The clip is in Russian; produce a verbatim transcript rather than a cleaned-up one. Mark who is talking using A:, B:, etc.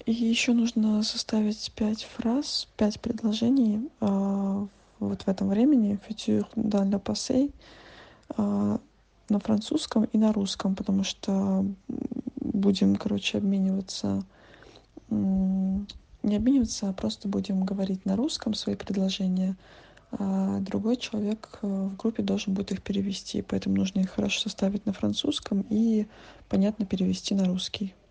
A: И еще нужно составить пять фраз, пять предложений а, вот в этом времени, futur dans le passé, а, на французском и на русском, потому что м, будем, короче, обмениваться, м, не обмениваться, а просто будем говорить на русском свои предложения, а другой человек э, в группе должен будет их перевести, поэтому нужно их хорошо составить на французском и понятно перевести на русский.